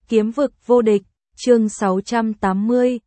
Kiếm vực vô địch, chương 680,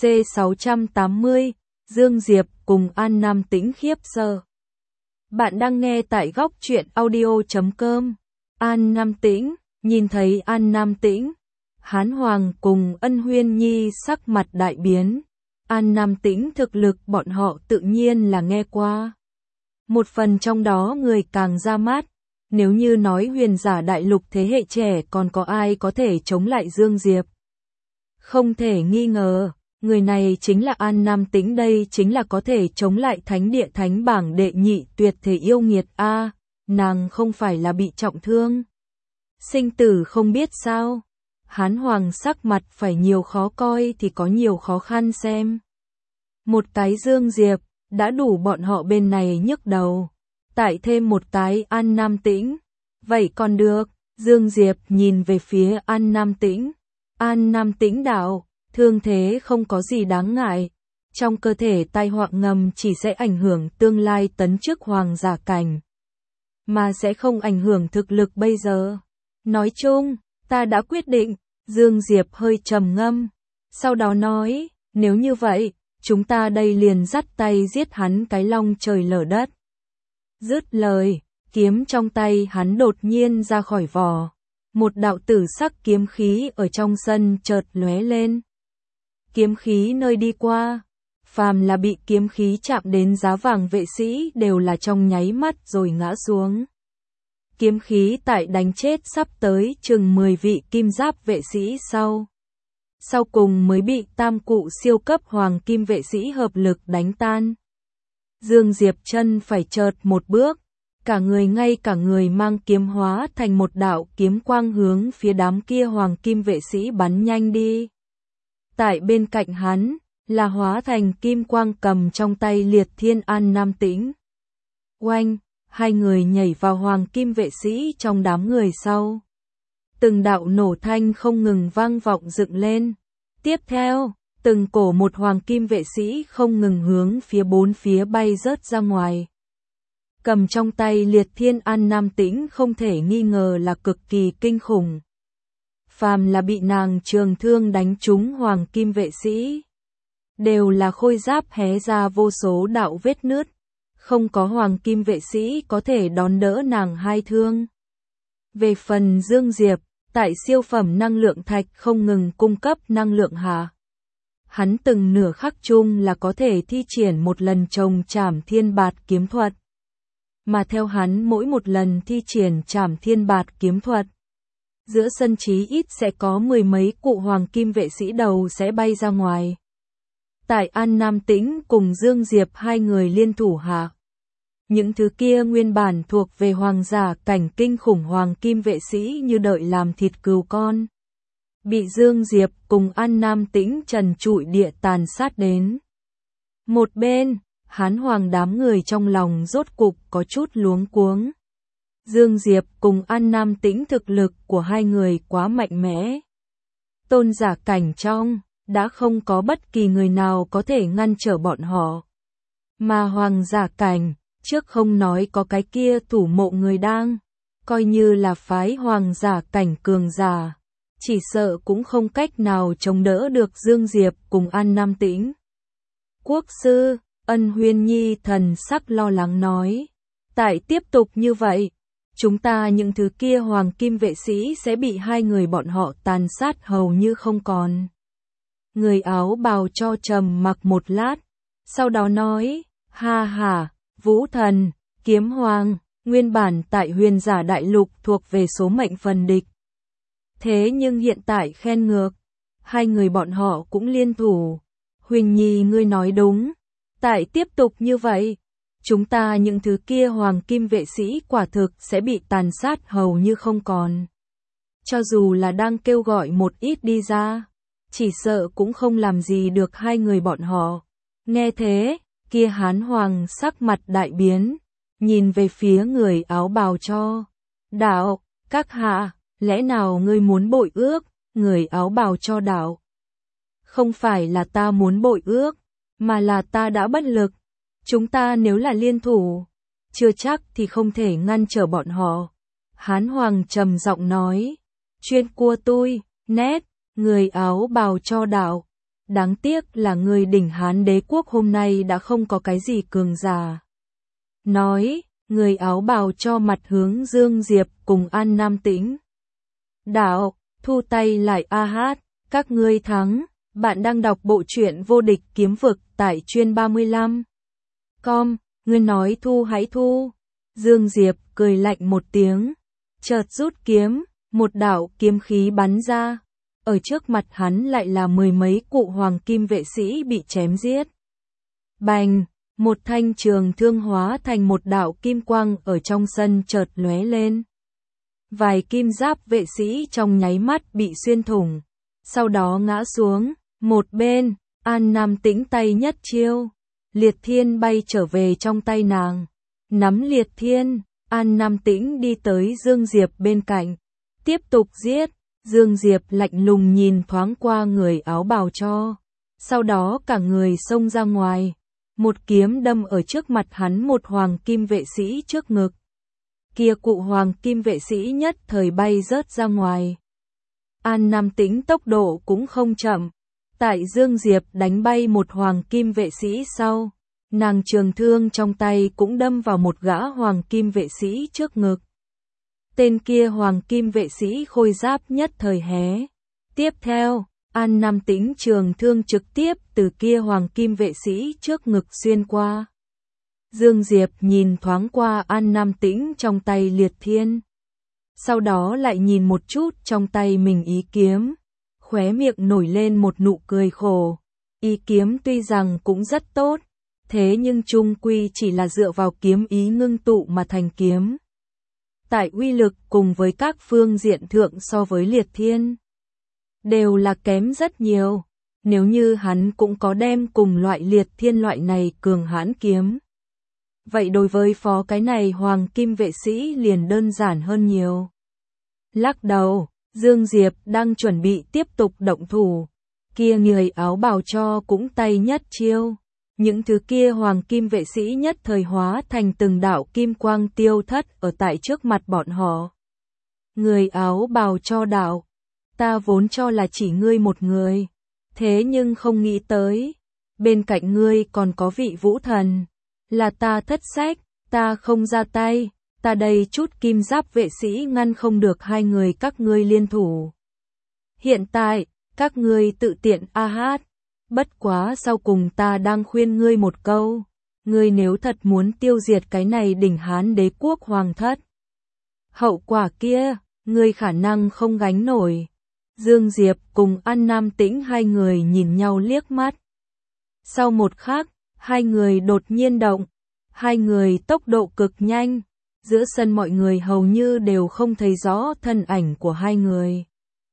C680, Dương Diệp cùng An Nam Tĩnh khiếp sợ. Bạn đang nghe tại góc truyện audio.com. An Nam Tĩnh, nhìn thấy An Nam Tĩnh, Hán Hoàng cùng Ân Huyên Nhi sắc mặt đại biến. An Nam Tĩnh thực lực bọn họ tự nhiên là nghe qua. Một phần trong đó người càng ra mắt. Nếu như nói huyền giả đại lục thế hệ trẻ còn có ai có thể chống lại Dương Diệp? Không thể nghi ngờ, người này chính là An Nam Tĩnh, đây chính là có thể chống lại thánh địa thánh bảng đệ nhị tuyệt thể yêu nghiệt a. Nàng không phải là bị trọng thương. Sinh tử không biết sao? Hán Hoàng sắc mặt phải nhiều khó coi thì có nhiều khó khăn xem. Một cái Dương Diệp, đã đủ bọn họ bên này nhức đầu. Tại thêm một cái An Nam Tĩnh. Vậy còn được, Dương Diệp nhìn về phía An Nam Tĩnh. An Nam Tĩnh đạo, thương thế không có gì đáng ngại. Trong cơ thể tai họa ngầm chỉ sẽ ảnh hưởng tương lai tấn chức hoàng giả cảnh. Mà sẽ không ảnh hưởng thực lực bây giờ. Nói chung, ta đã quyết định, Dương Diệp hơi trầm ngâm. Sau đó nói, nếu như vậy, chúng ta đây liền dắt tay giết hắn cái long trời lở đất. Dứt lời, kiếm trong tay hắn đột nhiên ra khỏi vỏ. Một đạo tử sắc kiếm khí ở trong sân chợt lóe lên. Kiếm khí nơi đi qua, phàm là bị kiếm khí chạm đến giá vàng vệ sĩ đều là trong nháy mắt rồi ngã xuống. Kiếm khí tại đánh chết sắp tới chừng 10 vị kim giáp vệ sĩ sau cùng mới bị tam cụ siêu cấp hoàng kim vệ sĩ hợp lực đánh tan. Dương Diệp chân phải chợt một bước, cả người ngay cả người mang kiếm hóa thành một đạo kiếm quang hướng phía đám kia hoàng kim vệ sĩ bắn nhanh đi. Tại bên cạnh hắn, là hóa thành kim quang cầm trong tay liệt thiên An Nam Tĩnh. Oanh, hai người nhảy vào hoàng kim vệ sĩ trong đám người sau. Từng đạo nổ thanh không ngừng vang vọng dựng lên. Tiếp theo, từng cổ một hoàng kim vệ sĩ không ngừng hướng phía bốn phía bay rớt ra ngoài. Cầm trong tay liệt thiên An Nam Tĩnh không thể nghi ngờ là cực kỳ kinh khủng. Phàm là bị nàng trường thương đánh trúng hoàng kim vệ sĩ, đều là khôi giáp hé ra vô số đạo vết nứt. Không có hoàng kim vệ sĩ có thể đón đỡ nàng hai thương. Về phần Dương Diệp, tại siêu phẩm năng lượng thạch không ngừng cung cấp năng lượng hạ. Hắn từng nửa khắc chung là có thể thi triển một lần trồng trảm thiên bạt kiếm thuật. Mà theo hắn mỗi một lần thi triển trảm thiên bạt kiếm thuật, giữa sân chí ít sẽ có 10 mấy cụ hoàng kim vệ sĩ đầu sẽ bay ra ngoài. Tại An Nam Tĩnh cùng Dương Diệp hai người liên thủ hạ. Những thứ kia nguyên bản thuộc về hoàng giả cảnh kinh khủng hoàng kim vệ sĩ như đợi làm thịt cừu con. Bị Dương Diệp cùng An Nam Tĩnh trần trụi địa tàn sát đến. Một bên, Hán Hoàng đám người trong lòng rốt cục có chút luống cuống. Dương Diệp cùng An Nam Tĩnh thực lực của hai người quá mạnh mẽ. Tôn giả cảnh trong, đã không có bất kỳ người nào có thể ngăn trở bọn họ. Mà hoàng giả cảnh, trước không nói có cái kia thủ mộ người đang, coi như là phái hoàng giả cảnh cường giả. Chỉ sợ cũng không cách nào chống đỡ được Dương Diệp cùng An Nam Tĩnh. Quốc sư, Ân Huyên Nhi thần sắc lo lắng nói. Tại tiếp tục như vậy, chúng ta những thứ kia hoàng kim vệ sĩ sẽ bị hai người bọn họ tàn sát hầu như không còn. Người áo bào cho trầm mặc một lát, sau đó nói, ha ha, Vũ Thần, Kiếm Hoàng, nguyên bản tại huyền giả đại lục thuộc về số mệnh phần địch. Thế nhưng hiện tại khen ngược, hai người bọn họ cũng liên thủ. Huỳnh Nhi ngươi nói đúng, tại tiếp tục như vậy, chúng ta những thứ kia hoàng kim vệ sĩ quả thực sẽ bị tàn sát hầu như không còn. Cho dù là đang kêu gọi một ít đi ra, chỉ sợ cũng không làm gì được hai người bọn họ. Nghe thế, kia Hán Hoàng sắc mặt đại biến, nhìn về phía người áo bào cho. Đạo, các hạ, lẽ nào ngươi muốn bội ước? Người áo bào cho đạo. Không phải là ta muốn bội ước, mà là ta đã bất lực. Chúng ta nếu là liên thủ, chưa chắc thì không thể ngăn trở bọn họ. Hán Hoàng trầm giọng nói, chuyên cua tôi, Nét, người áo bào cho đạo. Đáng tiếc là người đỉnh Hán đế quốc hôm nay đã không có cái gì cường giả. Nói, người áo bào cho mặt hướng Dương Diệp cùng An Nam Tĩnh. Đạo, thu tay lại a hát, các ngươi thắng. Bạn đang đọc bộ truyện Vô Địch Kiếm Vực tại chuyên 35. Com, ngươi nói thu hãy thu. Dương Diệp cười lạnh một tiếng, chợt rút kiếm, một đạo kiếm khí bắn ra. Ở trước mặt hắn lại là mười mấy cụ hoàng kim vệ sĩ bị chém giết. Bành, một thanh trường thương hóa thành một đạo kim quang ở trong sân chợt lóe lên. Vài kim giáp vệ sĩ trong nháy mắt bị xuyên thủng, sau đó ngã xuống. Một bên, An Nam Tĩnh tay nhất chiêu, liệt thiên bay trở về trong tay nàng. Nắm liệt thiên, An Nam Tĩnh đi tới Dương Diệp bên cạnh, tiếp tục giết. Dương Diệp lạnh lùng nhìn thoáng qua người áo bào cho, sau đó cả người xông ra ngoài, một kiếm đâm ở trước mặt hắn một hoàng kim vệ sĩ trước ngực. Kia cụ hoàng kim vệ sĩ nhất thời bay rớt ra ngoài. An Nam Tĩnh tốc độ cũng không chậm, tại Dương Diệp đánh bay một hoàng kim vệ sĩ sau, nàng trường thương trong tay cũng đâm vào một gã hoàng kim vệ sĩ trước ngực. Tên kia hoàng kim vệ sĩ khôi giáp nhất thời hé. Tiếp theo, An Nam Tĩnh trường thương trực tiếp từ kia hoàng kim vệ sĩ trước ngực xuyên qua. Dương Diệp nhìn thoáng qua An Nam Tĩnh trong tay liệt thiên, sau đó lại nhìn một chút trong tay mình ý kiếm, khóe miệng nổi lên một nụ cười khổ. Ý kiếm tuy rằng cũng rất tốt, thế nhưng chung quy chỉ là dựa vào kiếm ý ngưng tụ mà thành kiếm. Tại uy lực cùng với các phương diện thượng so với liệt thiên, đều là kém rất nhiều. Nếu như hắn cũng có đem cùng loại liệt thiên loại này cường hãn kiếm, vậy đối với phó cái này hoàng kim vệ sĩ liền đơn giản hơn nhiều. Lắc đầu, Dương Diệp đang chuẩn bị tiếp tục động thủ, kia người áo bào cho cũng tay nhất chiêu. Những thứ kia hoàng kim vệ sĩ nhất thời hóa thành từng đạo kim quang tiêu thất ở tại trước mặt bọn họ. Người áo bào cho đạo, ta vốn cho là chỉ ngươi một người, thế nhưng không nghĩ tới, bên cạnh ngươi còn có vị vũ thần, là ta thất sách, ta không ra tay, ta đây chút kim giáp vệ sĩ ngăn không được hai người các ngươi liên thủ. Hiện tại, các ngươi tự tiện a hát. Bất quá sau cùng ta đang khuyên ngươi một câu, ngươi nếu thật muốn tiêu diệt cái này đỉnh Hán đế quốc hoàng thất, hậu quả kia, ngươi khả năng không gánh nổi. Dương Diệp cùng An Nam Tĩnh hai người nhìn nhau liếc mắt. Sau một khắc, hai người đột nhiên động, hai người tốc độ cực nhanh, giữa sân mọi người hầu như đều không thấy rõ thân ảnh của hai người.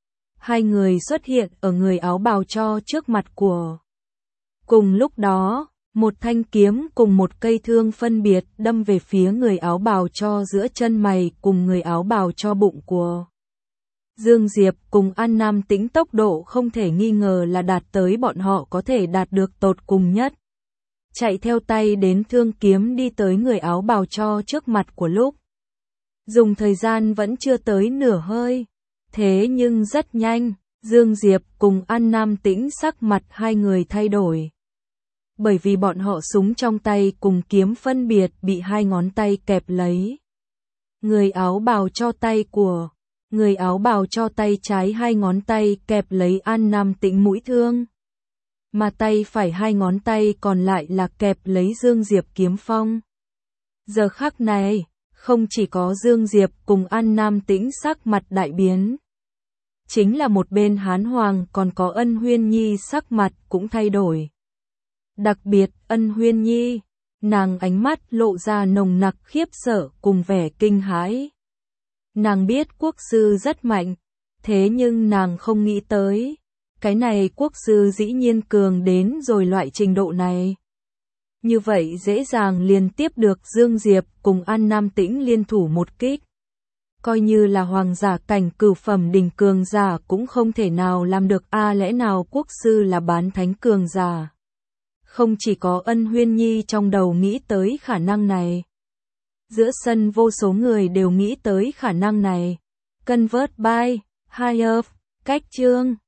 Hai người xuất hiện ở người áo bào cho trước mặt của. Cùng lúc đó, một thanh kiếm cùng một cây thương phân biệt đâm về phía người áo bào cho giữa chân mày cùng người áo bào cho bụng của. Dương Diệp cùng An Nam Tĩnh tốc độ không thể nghi ngờ là đạt tới bọn họ có thể đạt được tột cùng nhất. Chạy theo tay đến thương kiếm đi tới người áo bào cho trước mặt của lúc. Dùng thời gian vẫn chưa tới nửa hơi. Thế nhưng rất nhanh, Dương Diệp cùng An Nam Tĩnh sắc mặt hai người thay đổi. Bởi vì bọn họ súng trong tay cùng kiếm phân biệt bị hai ngón tay kẹp lấy. Người áo bào cho tay của, người áo bào cho tay trái hai ngón tay kẹp lấy An Nam Tĩnh mũi thương. Mà tay phải hai ngón tay còn lại là kẹp lấy Dương Diệp kiếm phong. Giờ khắc này, không chỉ có Dương Diệp cùng An Nam Tĩnh sắc mặt đại biến. Chính là một bên Hán Hoàng còn có Ân Huyên Nhi sắc mặt cũng thay đổi. Đặc biệt Ân Huyên Nhi, nàng ánh mắt lộ ra nồng nặc khiếp sợ cùng vẻ kinh hãi. Nàng biết quốc sư rất mạnh, thế nhưng nàng không nghĩ tới, cái này quốc sư dĩ nhiên cường đến rồi loại trình độ này. Như vậy dễ dàng liền tiếp được Dương Diệp cùng An Nam Tĩnh liên thủ một kích. Coi như là hoàng giả cảnh cửu phẩm đỉnh cường giả cũng không thể nào làm được lẽ nào quốc sư là bán thánh cường giả. Không chỉ có Ân Huyên Nhi trong đầu nghĩ tới khả năng này. Giữa sân vô số người đều nghĩ tới khả năng này. Convert by Higher, Cách chương